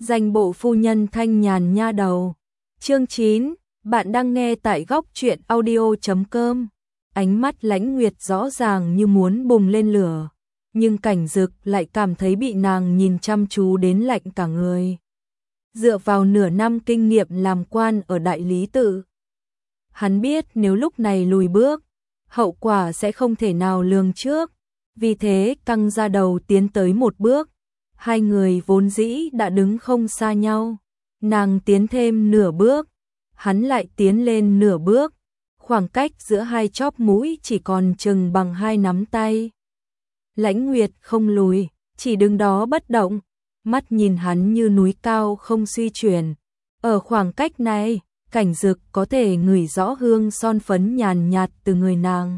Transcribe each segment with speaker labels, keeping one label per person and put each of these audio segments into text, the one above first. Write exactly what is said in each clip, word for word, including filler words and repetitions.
Speaker 1: Danh bộ phu nhân thanh nhàn nha đầu. Chương chín, bạn đang nghe tại góc truyện audio chấm com. Ánh mắt Lãnh Nguyệt rõ ràng như muốn bùng lên lửa, nhưng Cảnh Dực lại cảm thấy bị nàng nhìn chăm chú đến lạnh cả người. Dựa vào nửa năm kinh nghiệm làm quan ở đại lý tự, hắn biết nếu lúc này lùi bước, hậu quả sẽ không thể nào lường trước, vì thế căng ra đầu tiến tới một bước. Hai người vốn dĩ đã đứng không xa nhau, nàng tiến thêm nửa bước, hắn lại tiến lên nửa bước, khoảng cách giữa hai chóp mũi chỉ còn chừng bằng hai nắm tay. Lãnh Nguyệt không lùi, chỉ đứng đó bất động, mắt nhìn hắn như núi cao không suy chuyển. Ở khoảng cách này, Cảnh Dực có thể ngửi rõ hương son phấn nhàn nhạt từ người nàng.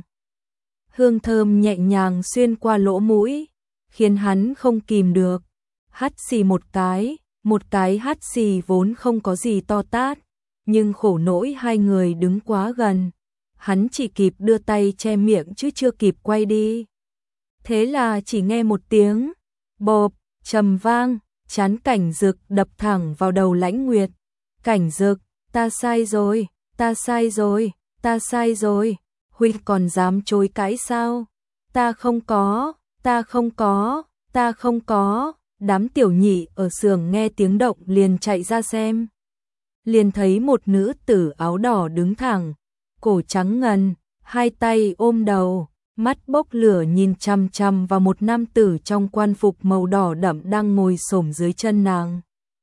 Speaker 1: Hương thơm nhẹ nhàng xuyên qua lỗ mũi, khiến hắn không kìm được. Hắt xì một cái, một cái hắt xì vốn không có gì to tát, nhưng khổ nỗi hai người đứng quá gần. Hắn chỉ kịp đưa tay che miệng chứ chưa kịp quay đi. Thế là chỉ nghe một tiếng bộp, trầm vang, chán Cảnh Dực đập thẳng vào đầu Lãnh Nguyệt. Cảnh Dực, ta sai rồi, ta sai rồi, ta sai rồi, huynh còn dám chối cãi sao? Ta không có, ta không có, ta không có. Đám tiểu nhị ở xưởng nghe tiếng động liền chạy ra xem. Liền thấy một nữ tử áo đỏ đứng thẳng, cổ trắng ngần, hai tay ôm đầu, mắt bốc lửa nhìn chằm chằm vào một nam tử trong quan phục màu đỏ đậm đang ngồi xổm dưới chân nàng.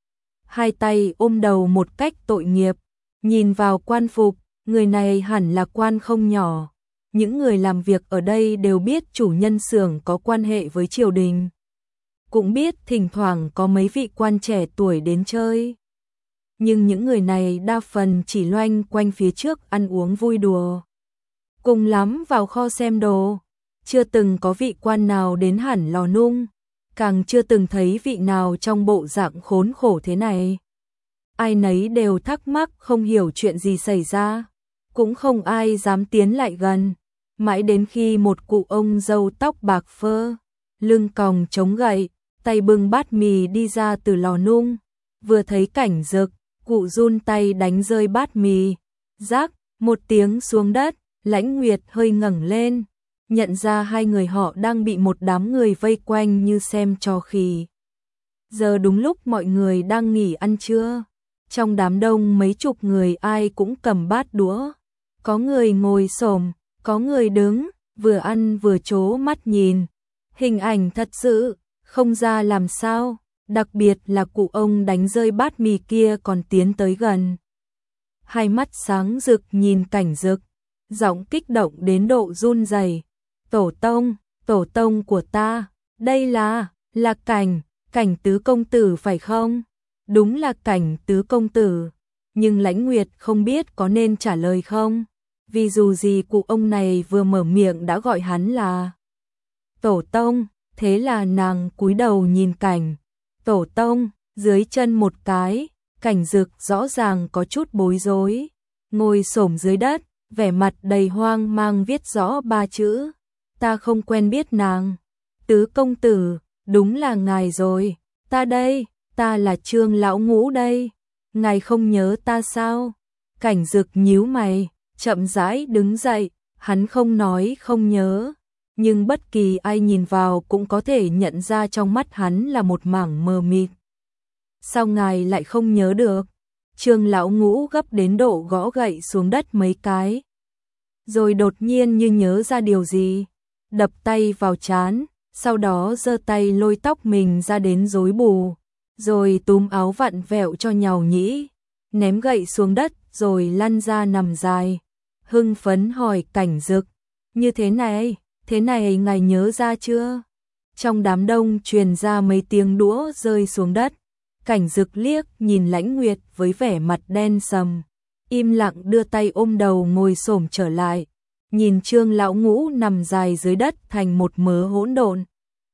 Speaker 1: Hai tay ôm đầu một cách tội nghiệp, nhìn vào quan phục, người này hẳn là quan không nhỏ. Những người làm việc ở đây đều biết chủ nhân xưởng có quan hệ với triều đình. Cũng biết thỉnh thoảng có mấy vị quan trẻ tuổi đến chơi. Nhưng những người này đa phần chỉ loanh quanh phía trước ăn uống vui đùa. Cùng lắm vào kho xem đồ. Chưa từng có vị quan nào đến hẳn lò nung. Càng chưa từng thấy vị nào trong bộ dạng khốn khổ thế này. Ai nấy đều thắc mắc không hiểu chuyện gì xảy ra. Cũng không ai dám tiến lại gần. Mãi đến khi một cụ ông râu tóc bạc phơ, lưng còng chống gậy, tay bưng bát mì đi ra từ lò nung, vừa thấy Cảnh Dực, cụ run tay đánh rơi bát mì, rác, một tiếng xuống đất. Lãnh Nguyệt hơi ngẩng lên, nhận ra hai người họ đang bị một đám người vây quanh như xem trò khỉ. Giờ đúng lúc mọi người đang nghỉ ăn trưa, trong đám đông mấy chục người ai cũng cầm bát đũa, có người ngồi xổm, có người đứng, vừa ăn vừa trố mắt nhìn. Hình ảnh thật sự không ra làm sao, đặc biệt là cụ ông đánh rơi bát mì kia còn tiến tới gần. Hai mắt sáng rực nhìn Cảnh Dực, giọng kích động đến độ run rẩy. Tổ tông, tổ tông của ta, đây là, là Cảnh, Cảnh tứ công tử phải không? Đúng là Cảnh tứ công tử, nhưng Lãnh Nguyệt không biết có nên trả lời không, vì dù gì cụ ông này vừa mở miệng đã gọi hắn là tổ tông. Thế là nàng cúi đầu nhìn Cảnh tổ tông, dưới chân một cái. Cảnh Dực rõ ràng có chút bối rối, ngồi xổm dưới đất, vẻ mặt đầy hoang mang viết rõ ba chữ: ta không quen biết nàng. Tứ công tử, đúng là ngài rồi, ta đây, ta là Trương lão ngũ đây, ngài không nhớ ta sao? Cảnh Dực nhíu mày, chậm rãi đứng dậy, hắn không nói không nhớ, nhưng bất kỳ ai nhìn vào cũng có thể nhận ra trong mắt hắn là một mảng mờ mịt. Sao ngài lại không nhớ được? Trương lão ngũ gấp đến độ gõ gậy xuống đất mấy cái, rồi đột nhiên như nhớ ra điều gì, đập tay vào trán, sau đó giơ tay lôi tóc mình ra đến rối bù, rồi túm áo vặn vẹo cho nhàu nhĩ, ném gậy xuống đất rồi lăn ra nằm dài. Hưng phấn hỏi Cảnh Dực, như thế này, thế này ngài nhớ ra chưa? Trong đám đông truyền ra mấy tiếng đũa rơi xuống đất. Cảnh Dực liếc nhìn Lãnh Nguyệt với vẻ mặt đen sầm, im lặng đưa tay ôm đầu ngồi xổm trở lại, nhìn Trương lão ngũ nằm dài dưới đất thành một mớ hỗn độn.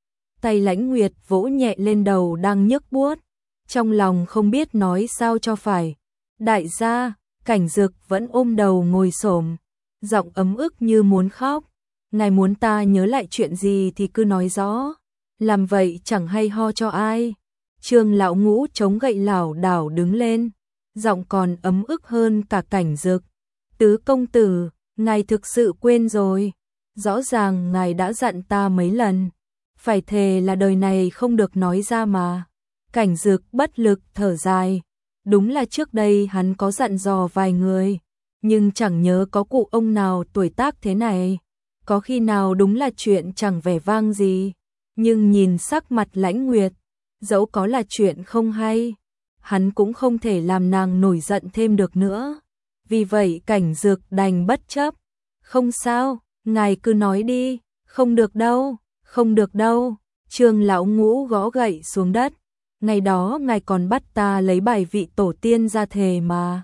Speaker 1: Tay Lãnh Nguyệt vỗ nhẹ lên đầu đang nhức buốt, trong lòng không biết nói sao cho phải. Đại gia, Cảnh Dực vẫn ôm đầu ngồi xổm, giọng ấm ức như muốn khóc. Ngài muốn ta nhớ lại chuyện gì thì cứ nói rõ, làm vậy chẳng hay ho cho ai. Trương lão ngũ chống gậy lảo đảo đứng lên, giọng còn ấm ức hơn cả Cảnh Dực. Tứ công tử, ngài thực sự quên rồi. Rõ ràng ngài đã dặn ta mấy lần, phải thề là đời này không được nói ra mà. Cảnh Dực bất lực thở dài, đúng là trước đây hắn có dặn dò vài người, nhưng chẳng nhớ có cụ ông nào tuổi tác thế này. Có khi nào đúng là chuyện chẳng vẻ vang gì, nhưng nhìn sắc mặt Lãnh Nguyệt, dẫu có là chuyện không hay, hắn cũng không thể làm nàng nổi giận thêm được nữa. Vì vậy Cảnh Dực đành bất chấp. Không sao, ngài cứ nói đi. Không được đâu, không được đâu. Trương lão ngũ gõ gậy xuống đất. Ngày đó ngài còn bắt ta lấy bài vị tổ tiên ra thề mà.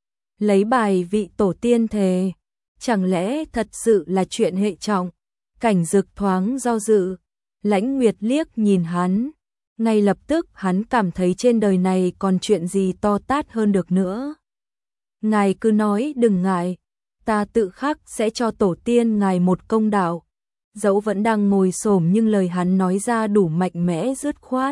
Speaker 1: Lấy bài vị tổ tiên thề, chẳng lẽ thật sự là chuyện hệ trọng? Cảnh Dực thoáng do dự. Lãnh Nguyệt liếc nhìn hắn, ngay lập tức hắn cảm thấy trên đời này còn chuyện gì to tát hơn được nữa. Ngài cứ nói đừng ngại, ta tự khắc sẽ cho tổ tiên ngài một công đạo. Dẫu vẫn đang ngồi xổm nhưng lời hắn nói ra đủ mạnh mẽ dứt khoát.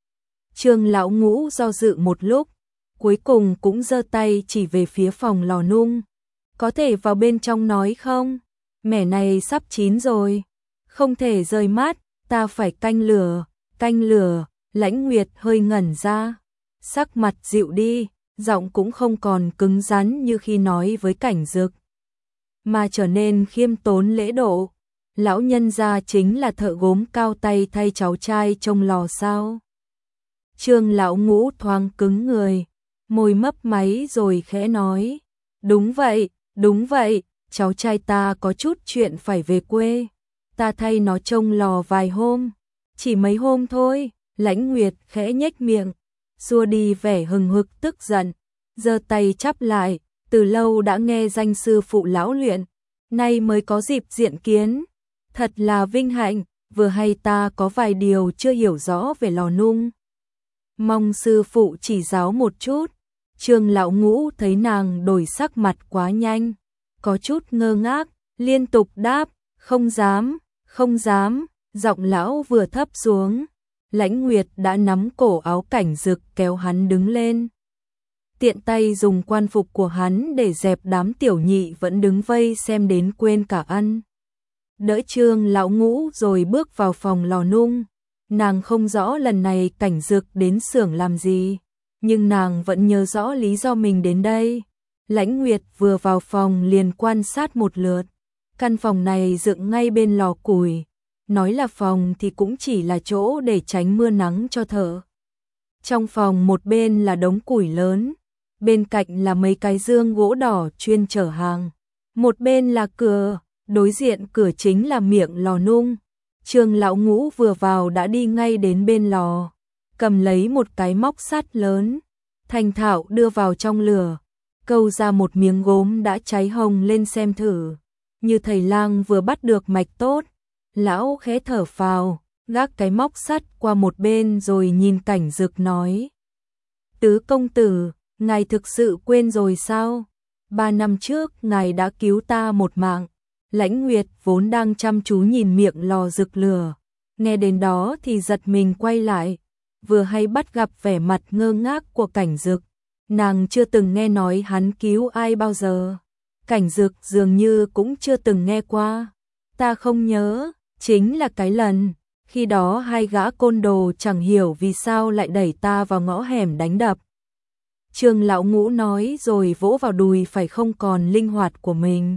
Speaker 1: Trương lão ngũ do dự một lúc, cuối cùng cũng giơ tay chỉ về phía phòng lò nung. Có thể vào bên trong nói không? Mẻ này sắp chín rồi, không thể rời mát, ta phải canh lửa, canh lửa. Lãnh Nguyệt hơi ngẩn ra, sắc mặt dịu đi, giọng cũng không còn cứng rắn như khi nói với Cảnh Dực, mà trở nên khiêm tốn lễ độ. Lão nhân gia chính là thợ gốm cao tay thay cháu trai trông lò sao? Trương lão ngũ thoáng cứng người, môi mấp máy rồi khẽ nói, đúng vậy, đúng vậy, cháu trai ta có chút chuyện phải về quê, ta thay nó trông lò vài hôm, chỉ mấy hôm thôi. Lãnh Nguyệt khẽ nhếch miệng, xua đi vẻ hừng hực tức giận, giơ tay chắp lại, từ lâu đã nghe danh sư phụ lão luyện, nay mới có dịp diện kiến, thật là vinh hạnh, vừa hay ta có vài điều chưa hiểu rõ về lò nung. Mong sư phụ chỉ giáo một chút. Trương lão ngũ thấy nàng đổi sắc mặt quá nhanh, có chút ngơ ngác, liên tục đáp, không dám, không dám, giọng lão vừa thấp xuống. Lãnh Nguyệt đã nắm cổ áo Cảnh Dực kéo hắn đứng lên. Tiện tay dùng quan phục của hắn để dẹp đám tiểu nhị vẫn đứng vây xem đến quên cả ăn. Đỡ Trương lão ngũ rồi bước vào phòng lò nung. Nàng không rõ lần này Cảnh Dực đến xưởng làm gì, nhưng nàng vẫn nhớ rõ lý do mình đến đây. Lãnh Nguyệt vừa vào phòng liền quan sát một lượt. Căn phòng này dựng ngay bên lò củi. Nói là phòng thì cũng chỉ là chỗ để tránh mưa nắng cho thợ. Trong phòng một bên là đống củi lớn, bên cạnh là mấy cái dương gỗ đỏ chuyên chở hàng. Một bên là cửa, đối diện cửa chính là miệng lò nung. Trương lão ngũ vừa vào đã đi ngay đến bên lò, cầm lấy một cái móc sắt lớn, thành thạo đưa vào trong lửa, câu ra một miếng gốm đã cháy hồng lên xem thử, như thầy lang vừa bắt được mạch tốt. Lão khẽ thở phào, gác cái móc sắt qua một bên rồi nhìn Cảnh Dực nói, tứ công tử, ngài thực sự quên rồi sao? Ba năm trước ngài đã cứu ta một mạng. Lãnh Nguyệt vốn đang chăm chú nhìn miệng lò rực lửa, nghe đến đó thì giật mình quay lại, vừa hay bắt gặp vẻ mặt ngơ ngác của Cảnh Dực. Nàng chưa từng nghe nói hắn cứu ai bao giờ. Cảnh Dực dường như cũng chưa từng nghe qua. Ta không nhớ, chính là cái lần, khi đó hai gã côn đồ chẳng hiểu vì sao lại đẩy ta vào ngõ hẻm đánh đập. Trương lão ngũ nói rồi vỗ vào đùi phải không còn linh hoạt của mình.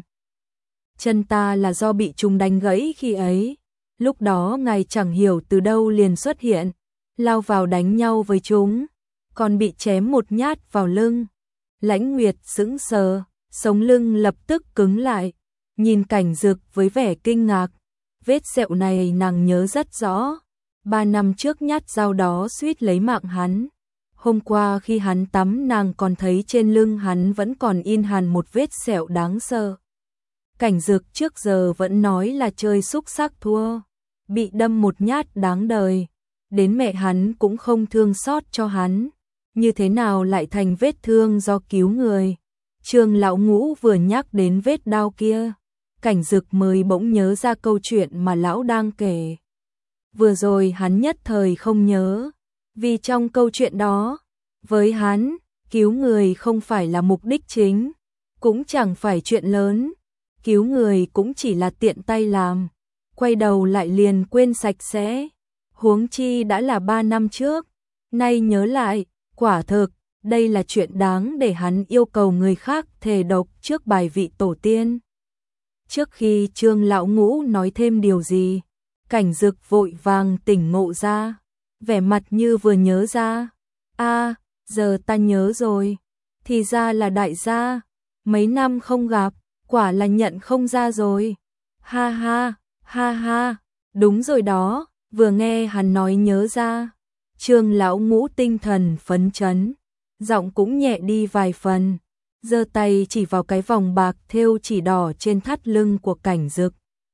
Speaker 1: Chân ta là do bị chúng đánh gãy khi ấy. Lúc đó ngài chẳng hiểu từ đâu liền xuất hiện, lao vào đánh nhau với chúng, còn bị chém một nhát vào lưng. Lãnh Nguyệt sững sờ, sống lưng lập tức cứng lại, nhìn Cảnh Dực với vẻ kinh ngạc. Vết sẹo này nàng nhớ rất rõ, ba năm trước nhát dao đó suýt lấy mạng hắn. Hôm qua khi hắn tắm nàng còn thấy trên lưng hắn vẫn còn in hằn một vết sẹo đáng sợ. Cảnh Dực trước giờ vẫn nói là chơi xúc sắc thua, bị đâm một nhát đáng đời, đến mẹ hắn cũng không thương xót cho hắn, như thế nào lại thành vết thương do cứu người. Trương lão ngũ vừa nhắc đến vết đau kia, Cảnh Dực mới bỗng nhớ ra câu chuyện mà lão đang kể. Vừa rồi hắn nhất thời không nhớ, Vì trong câu chuyện đó, với hắn, cứu người không phải là mục đích chính, cũng chẳng phải chuyện lớn, cứu người cũng chỉ là tiện tay làm, quay đầu lại liền quên sạch sẽ. Huống chi đã là ba năm trước, nay nhớ lại, quả thực, đây là chuyện đáng để hắn yêu cầu người khác thề độc trước bài vị tổ tiên. Trước khi Trương lão ngũ nói thêm điều gì, Cảnh Dực vội vàng tỉnh ngộ ra, vẻ mặt như vừa nhớ ra. A, giờ ta nhớ rồi, thì ra là đại gia, mấy năm không gặp, quả là nhận không ra rồi. Ha ha, ha ha, đúng rồi đó, vừa nghe hắn nói nhớ ra. Trương lão ngũ tinh thần phấn chấn, giọng cũng nhẹ đi vài phần, giơ tay chỉ vào cái vòng bạc thêu chỉ đỏ trên thắt lưng của Cảnh Dực.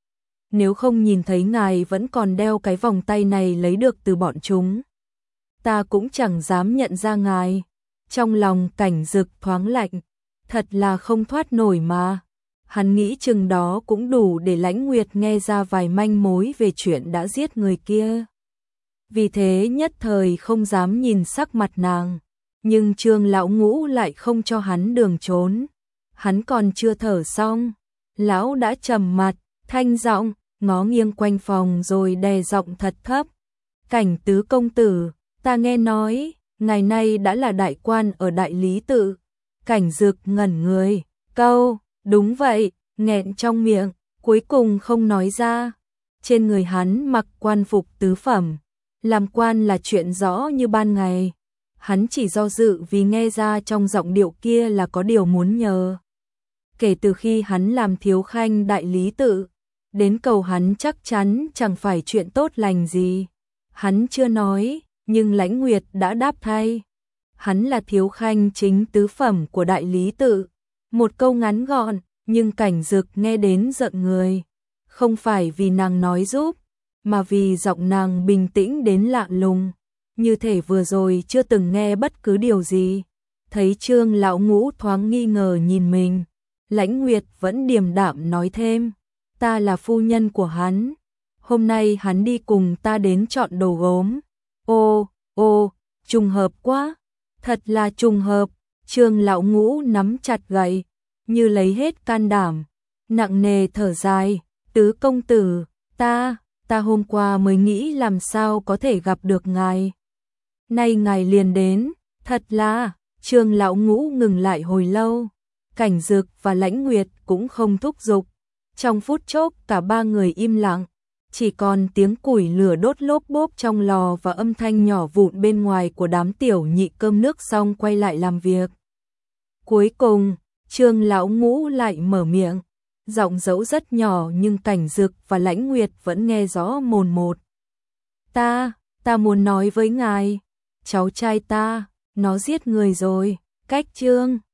Speaker 1: Nếu không nhìn thấy ngài vẫn còn đeo cái vòng tay này lấy được từ bọn chúng, ta cũng chẳng dám nhận ra ngài. Trong lòng Cảnh Dực thoáng lạnh, thật là không thoát nổi mà. Hắn nghĩ chừng đó cũng đủ để Lãnh Nguyệt nghe ra vài manh mối về chuyện đã giết người kia. Vì thế nhất thời không dám nhìn sắc mặt nàng, nhưng Trương lão ngũ lại không cho hắn đường trốn. Hắn còn chưa thở xong, lão đã trầm mặt, thanh giọng, ngó nghiêng quanh phòng rồi đè giọng thật thấp. Cảnh tứ công tử, ta nghe nói, ngày nay đã là đại quan ở Đại Lý Tự. Cảnh Dực ngẩn người, câu, đúng vậy, nghẹn trong miệng, cuối cùng không nói ra. Trên người hắn mặc quan phục tứ phẩm, làm quan là chuyện rõ như ban ngày. Hắn chỉ do dự vì nghe ra trong giọng điệu kia là có điều muốn nhờ. Kể từ khi hắn làm thiếu khanh Đại Lý Tự, đến cầu hắn chắc chắn chẳng phải chuyện tốt lành gì. Hắn chưa nói, nhưng Lãnh Nguyệt đã đáp thay. Hắn là thiếu khanh chính tứ phẩm của Đại Lý Tự. Một câu ngắn gọn, nhưng Cảnh Dực nghe đến giận người. Không phải vì nàng nói giúp, mà vì giọng nàng bình tĩnh đến lạ lùng, như thể vừa rồi chưa từng nghe bất cứ điều gì. Thấy Trương lão ngũ thoáng nghi ngờ nhìn mình, Lãnh Nguyệt vẫn điềm đạm nói thêm, ta là phu nhân của hắn, hôm nay hắn đi cùng ta đến chọn đồ gốm. Ô, ô, trùng hợp quá, thật là trùng hợp. Trương lão ngũ nắm chặt gậy, như lấy hết can đảm, nặng nề thở dài, tứ công tử, ta, ta hôm qua mới nghĩ làm sao có thể gặp được ngài. Nay ngài liền đến, thật là. Trương lão ngũ ngừng lại hồi lâu, Cảnh Dực và Lãnh Nguyệt cũng không thúc giục. Trong phút chốc cả ba người im lặng, chỉ còn tiếng củi lửa đốt lốp bốp trong lò và âm thanh nhỏ vụn bên ngoài của đám tiểu nhị cơm nước xong quay lại làm việc. Cuối cùng, Trương lão ngũ lại mở miệng, giọng dẫu rất nhỏ nhưng Cảnh Dực và Lãnh Nguyệt vẫn nghe rõ mồn một. Ta, ta muốn nói với ngài, cháu trai ta, nó giết người rồi, cách Trương